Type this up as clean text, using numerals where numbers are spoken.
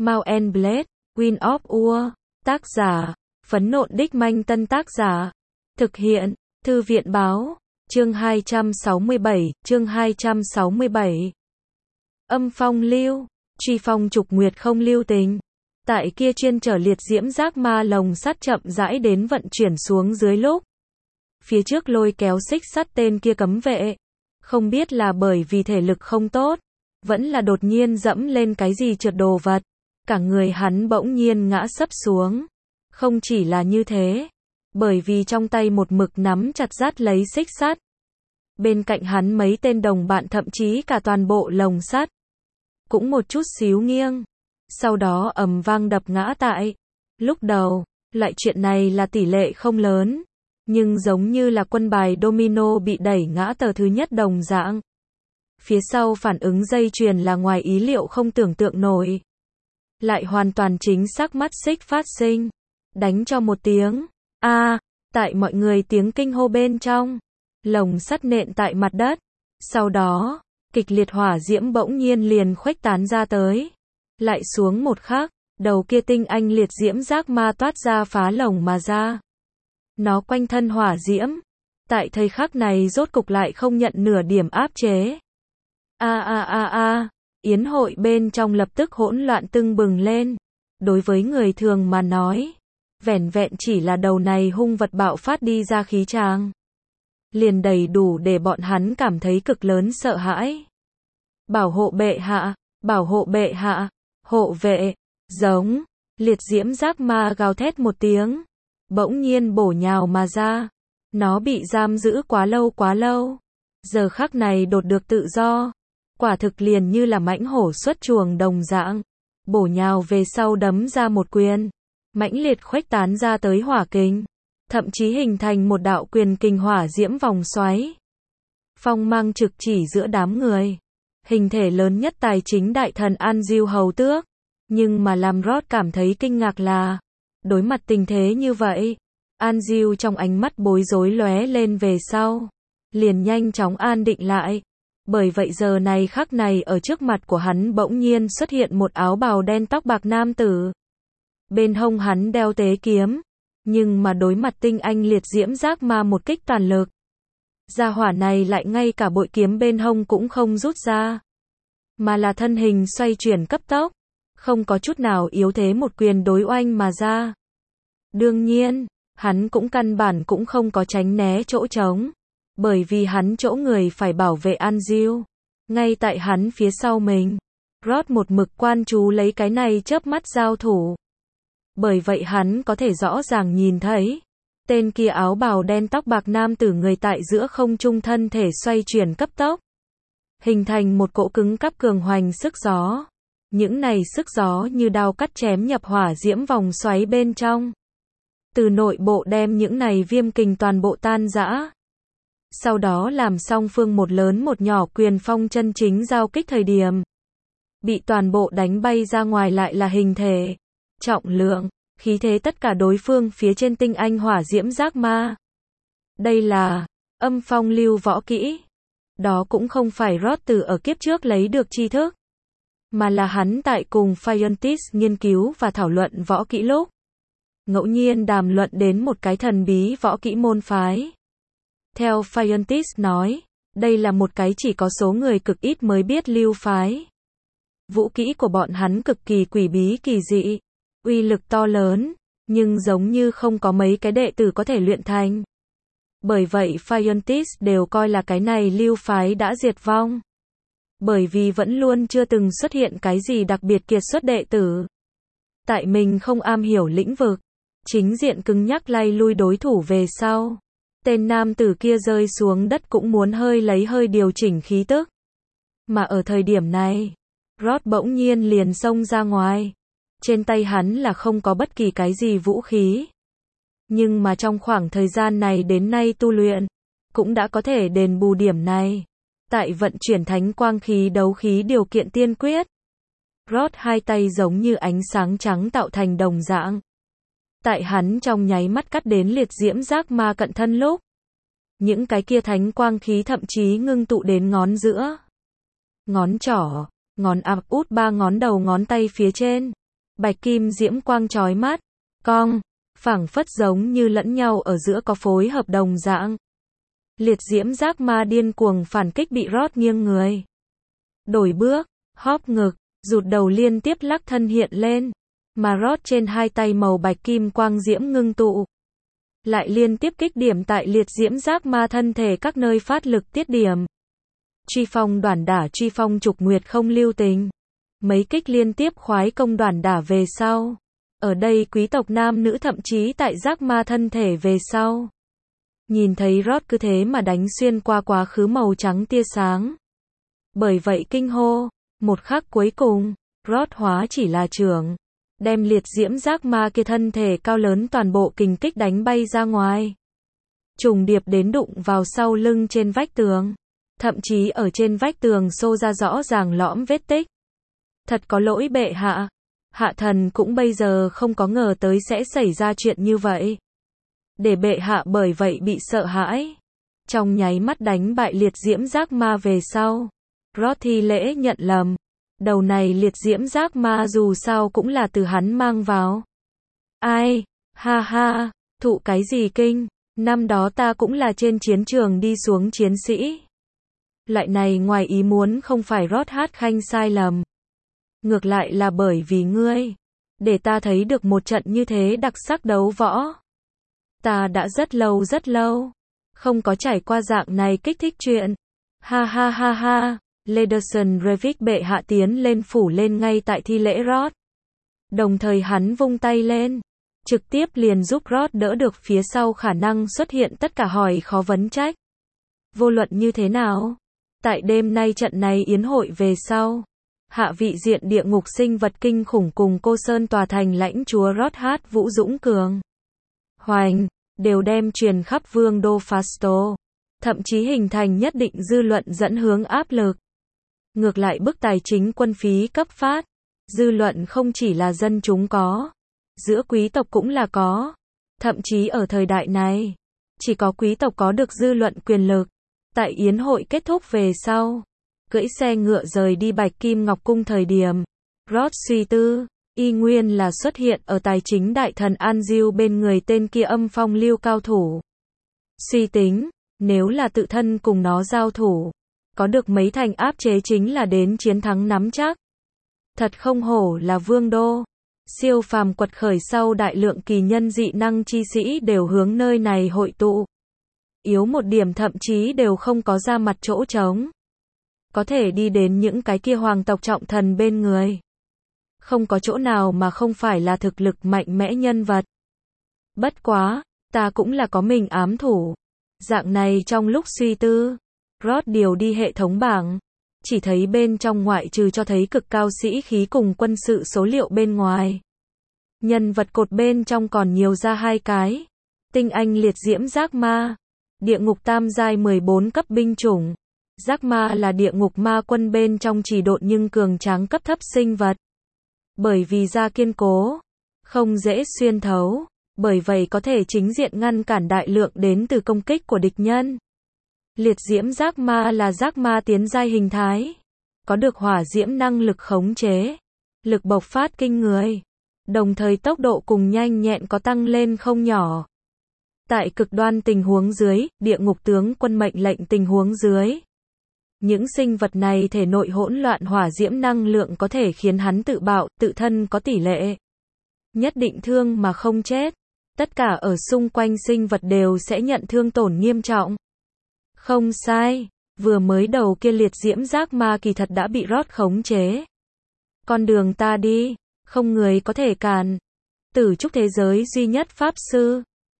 Mount and Blade, Wind of War. Tác giả, Phấn Nộn Đích Manh. Tân tác giả, thực hiện, Thư viện Báo. Chương 267, chương 267. Âm phong lưu, truy phong trục nguyệt không lưu tình. Tại kia chuyên chở liệt diễm giác ma lồng sắt chậm rãi đến vận chuyển xuống dưới lúc. Phía trước lôi kéo xích sắt tên kia cấm vệ. Không biết là bởi vì thể lực không tốt, vẫn là đột nhiên dẫm lên cái gì trượt đồ vật. Cả người hắn bỗng nhiên ngã sấp xuống. Không chỉ là như thế, bởi vì trong tay một mực nắm chặt dắt lấy xích sắt. Bên cạnh hắn mấy tên đồng bạn thậm chí cả toàn bộ lồng sắt cũng một chút xíu nghiêng, sau đó ầm vang đập ngã tại. Lúc đầu, loại chuyện này là tỷ lệ không lớn, nhưng giống như là quân bài domino bị đẩy ngã tờ thứ nhất đồng dạng. Phía sau phản ứng dây chuyền là ngoài ý liệu không tưởng tượng nổi. Lại hoàn toàn chính xác mắt xích phát sinh. Đánh cho một tiếng. Tại mọi người tiếng kinh hô bên trong. Lồng sắt nện tại mặt đất. Sau đó, kịch liệt hỏa diễm bỗng nhiên liền khuếch tán ra tới. Lại xuống một khắc, đầu kia tinh anh liệt diễm giác ma toát ra phá lồng mà ra. Nó quanh thân hỏa diễm. Tại thời khắc này rốt cục lại không nhận nửa điểm áp chế. Yến hội bên trong lập tức hỗn loạn tưng bừng lên. Đối với người thường mà nói, vẻn vẹn chỉ là đầu này hung vật bạo phát đi ra khí tràng, liền đầy đủ để bọn hắn cảm thấy cực lớn sợ hãi. Bảo hộ bệ hạ, bảo hộ bệ hạ, hộ vệ, giống, liệt diễm giác ma gào thét một tiếng, bỗng nhiên bổ nhào mà ra. Nó bị giam giữ quá lâu, giờ khắc này đột được tự do. Quả thực liền như là mãnh hổ xuất chuồng đồng dạng, bổ nhào về sau đấm ra một quyền, mãnh liệt khuếch tán ra tới hỏa kình, thậm chí hình thành một đạo quyền kình hỏa diễm vòng xoáy. Phong mang trực chỉ giữa đám người, hình thể lớn nhất tài chính đại thần An Diêu hầu tước, nhưng mà làm Rod cảm thấy kinh ngạc là, đối mặt tình thế như vậy, An Diêu trong ánh mắt bối rối lóe lên về sau, liền nhanh chóng an định lại. Bởi vậy giờ này khắc này ở trước mặt của hắn bỗng nhiên xuất hiện một áo bào đen tóc bạc nam tử. Bên hông hắn đeo tế kiếm, nhưng mà đối mặt tinh anh liệt diễm giác ma một kích toàn lực. Gia hỏa này lại ngay cả bội kiếm bên hông cũng không rút ra, mà là thân hình xoay chuyển cấp tốc, không có chút nào yếu thế một quyền đối oanh mà ra. Đương nhiên, hắn cũng căn bản cũng không có tránh né chỗ trống. Bởi vì hắn chỗ người phải bảo vệ An Diêu. Ngay tại hắn phía sau mình, Rod một mực quan chú lấy cái này chớp mắt giao thủ. Bởi vậy hắn có thể rõ ràng nhìn thấy, tên kia áo bào đen tóc bạc nam tử người tại giữa không trung thân thể xoay chuyển cấp tốc, hình thành một cỗ cứng cáp cường hoành sức gió. Những này sức gió như đao cắt chém nhập hỏa diễm vòng xoáy bên trong. Từ nội bộ đem những này viêm kình toàn bộ tan rã. Sau đó làm song phương một lớn một nhỏ quyền phong chân chính giao kích thời điểm, bị toàn bộ đánh bay ra ngoài lại là hình thể, trọng lượng, khí thế tất cả đối phương phía trên tinh anh hỏa diễm giác ma. Đây là âm phong lưu võ kỹ. Đó cũng không phải Rod từ ở kiếp trước lấy được tri thức, mà là hắn tại cùng Fiontis nghiên cứu và thảo luận võ kỹ lúc, ngẫu nhiên đàm luận đến một cái thần bí võ kỹ môn phái. Theo Fiontis nói, đây là một cái chỉ có số người cực ít mới biết lưu phái. Vũ kỹ của bọn hắn cực kỳ quỷ bí kỳ dị, uy lực to lớn, nhưng giống như không có mấy cái đệ tử có thể luyện thành. Bởi vậy Fiontis đều coi là cái này lưu phái đã diệt vong. Bởi vì vẫn luôn chưa từng xuất hiện cái gì đặc biệt kiệt xuất đệ tử. Tại mình không am hiểu lĩnh vực, chính diện cứng nhắc lay lui đối thủ về sau. Tên nam tử kia rơi xuống đất cũng muốn lấy hơi điều chỉnh khí tức. Mà ở thời điểm này, Rod bỗng nhiên liền xông ra ngoài. Trên tay hắn là không có bất kỳ cái gì vũ khí. Nhưng mà trong khoảng thời gian này đến nay tu luyện, cũng đã có thể đền bù điểm này. Tại vận chuyển thánh quang khí đấu khí điều kiện tiên quyết, Rod hai tay giống như ánh sáng trắng tạo thành đồng dạng. Tại hắn trong nháy mắt cắt đến liệt diễm giác ma cận thân lúc, những cái kia thánh quang khí thậm chí ngưng tụ đến ngón giữa, ngón trỏ, ngón áp út ba ngón đầu ngón tay phía trên. bạch kim diễm quang chói mắt, cong, phảng phất giống như lẫn nhau ở giữa có phối hợp đồng dạng. Liệt diễm giác ma điên cuồng phản kích bị Rod nghiêng người. Đổi bước, hóp ngực, rụt đầu liên tiếp lắc thân hiện lên, mà Rod trên hai tay màu bạch kim quang diễm ngưng tụ. Lại liên tiếp kích điểm tại liệt diễm giác ma thân thể các nơi phát lực tiết điểm. Truy phong đoản đả truy phong trục nguyệt không lưu tình. Mấy kích liên tiếp khoái công đoản đả về sau. Ở đây quý tộc nam nữ thậm chí tại giác ma thân thể về sau. Nhìn thấy Rod cứ thế mà đánh xuyên qua quá khứ màu trắng tia sáng. Bởi vậy kinh hô, một khắc cuối cùng, Rod hóa chỉ là trưởng. Đem liệt diễm giác ma kia thân thể cao lớn toàn bộ kình kích đánh bay ra ngoài. Trùng điệp đến đụng vào sau lưng trên vách tường. Thậm chí ở trên vách tường xô ra rõ ràng lõm vết tích. Thật có lỗi bệ hạ. Hạ thần cũng bây giờ không có ngờ tới sẽ xảy ra chuyện như vậy. Để bệ hạ bởi vậy bị sợ hãi. Trong nháy mắt đánh bại liệt diễm giác ma về sau. Rod thi lễ nhận lầm. Đầu này liệt diễm giác ma dù sao cũng là từ hắn mang vào. Ai, ha ha, thụ cái gì kinh, năm đó ta cũng là trên chiến trường đi xuống chiến sĩ. Lại này ngoài ý muốn không phải Rod hát khanh sai lầm. Ngược lại là bởi vì ngươi, để ta thấy được một trận như thế đặc sắc đấu võ. Ta đã rất lâu, không có trải qua dạng này kích thích chuyện. Ha ha ha ha. Lederson Revik bệ hạ tiến lên phủ lên ngay tại thi lễ Rod. Đồng thời hắn vung tay lên, trực tiếp liền giúp Rod đỡ được phía sau khả năng xuất hiện tất cả hỏi khó vấn trách. Vô luận như thế nào, tại đêm nay trận này yến hội về sau, hạ vị diện địa ngục sinh vật kinh khủng cùng cô Sơn tòa thành lãnh chúa Rod hát vũ dũng cường. Hoành, đều đem truyền khắp vương đô Fasto, thậm chí hình thành nhất định dư luận dẫn hướng áp lực. Ngược lại bức tài chính quân phí cấp phát, dư luận không chỉ là dân chúng có, giữa quý tộc cũng là có. Thậm chí ở thời đại này, chỉ có quý tộc có được dư luận quyền lực. Tại yến hội kết thúc về sau, cưỡi xe ngựa rời đi Bạch Kim Ngọc Cung thời điểm, Rod suy tư, y nguyên là xuất hiện ở tài chính đại thần Anziu bên người tên kia âm phong lưu cao thủ. Suy tính, nếu là tự thân cùng nó giao thủ, có được mấy thành áp chế chính là đến chiến thắng nắm chắc. Thật không hổ là vương đô. Siêu phàm quật khởi sau đại lượng kỳ nhân dị năng chi sĩ đều hướng nơi này hội tụ. Yếu một điểm thậm chí đều không có ra mặt chỗ trống. Có thể đi đến những cái kia hoàng tộc trọng thần bên người. Không có chỗ nào mà không phải là thực lực mạnh mẽ nhân vật. Bất quá, ta cũng là có mình ám thủ. Dạng này trong lúc suy tư, Rod điều đi hệ thống bảng, chỉ thấy bên trong ngoại trừ cho thấy cực cao sĩ khí cùng quân sự số liệu bên ngoài. Nhân vật cột bên trong còn nhiều ra hai cái. Tinh anh liệt diễm giác ma, địa ngục tam giai 14 cấp binh chủng. Giác ma là địa ngục ma quân bên trong chỉ độn nhưng cường tráng cấp thấp sinh vật. Bởi vì da kiên cố, không dễ xuyên thấu, bởi vậy có thể chính diện ngăn cản đại lượng đến từ công kích của địch nhân. Liệt diễm giác ma là giác ma tiến giai hình thái, có được hỏa diễm năng lực khống chế, lực bộc phát kinh người, đồng thời tốc độ cùng nhanh nhẹn có tăng lên không nhỏ. Tại cực đoan tình huống dưới, địa ngục tướng quân mệnh lệnh tình huống dưới, những sinh vật này thể nội hỗn loạn hỏa diễm năng lượng có thể khiến hắn tự bạo, tự thân có tỷ lệ nhất định thương mà không chết. Tất cả ở xung quanh sinh vật đều sẽ nhận thương tổn nghiêm trọng. Không sai, vừa mới đầu kia liệt diễm giác ma kỳ thật đã bị Rod khống chế. Con đường ta đi, không người có thể cản. Tử trúc thế giới duy nhất pháp sư,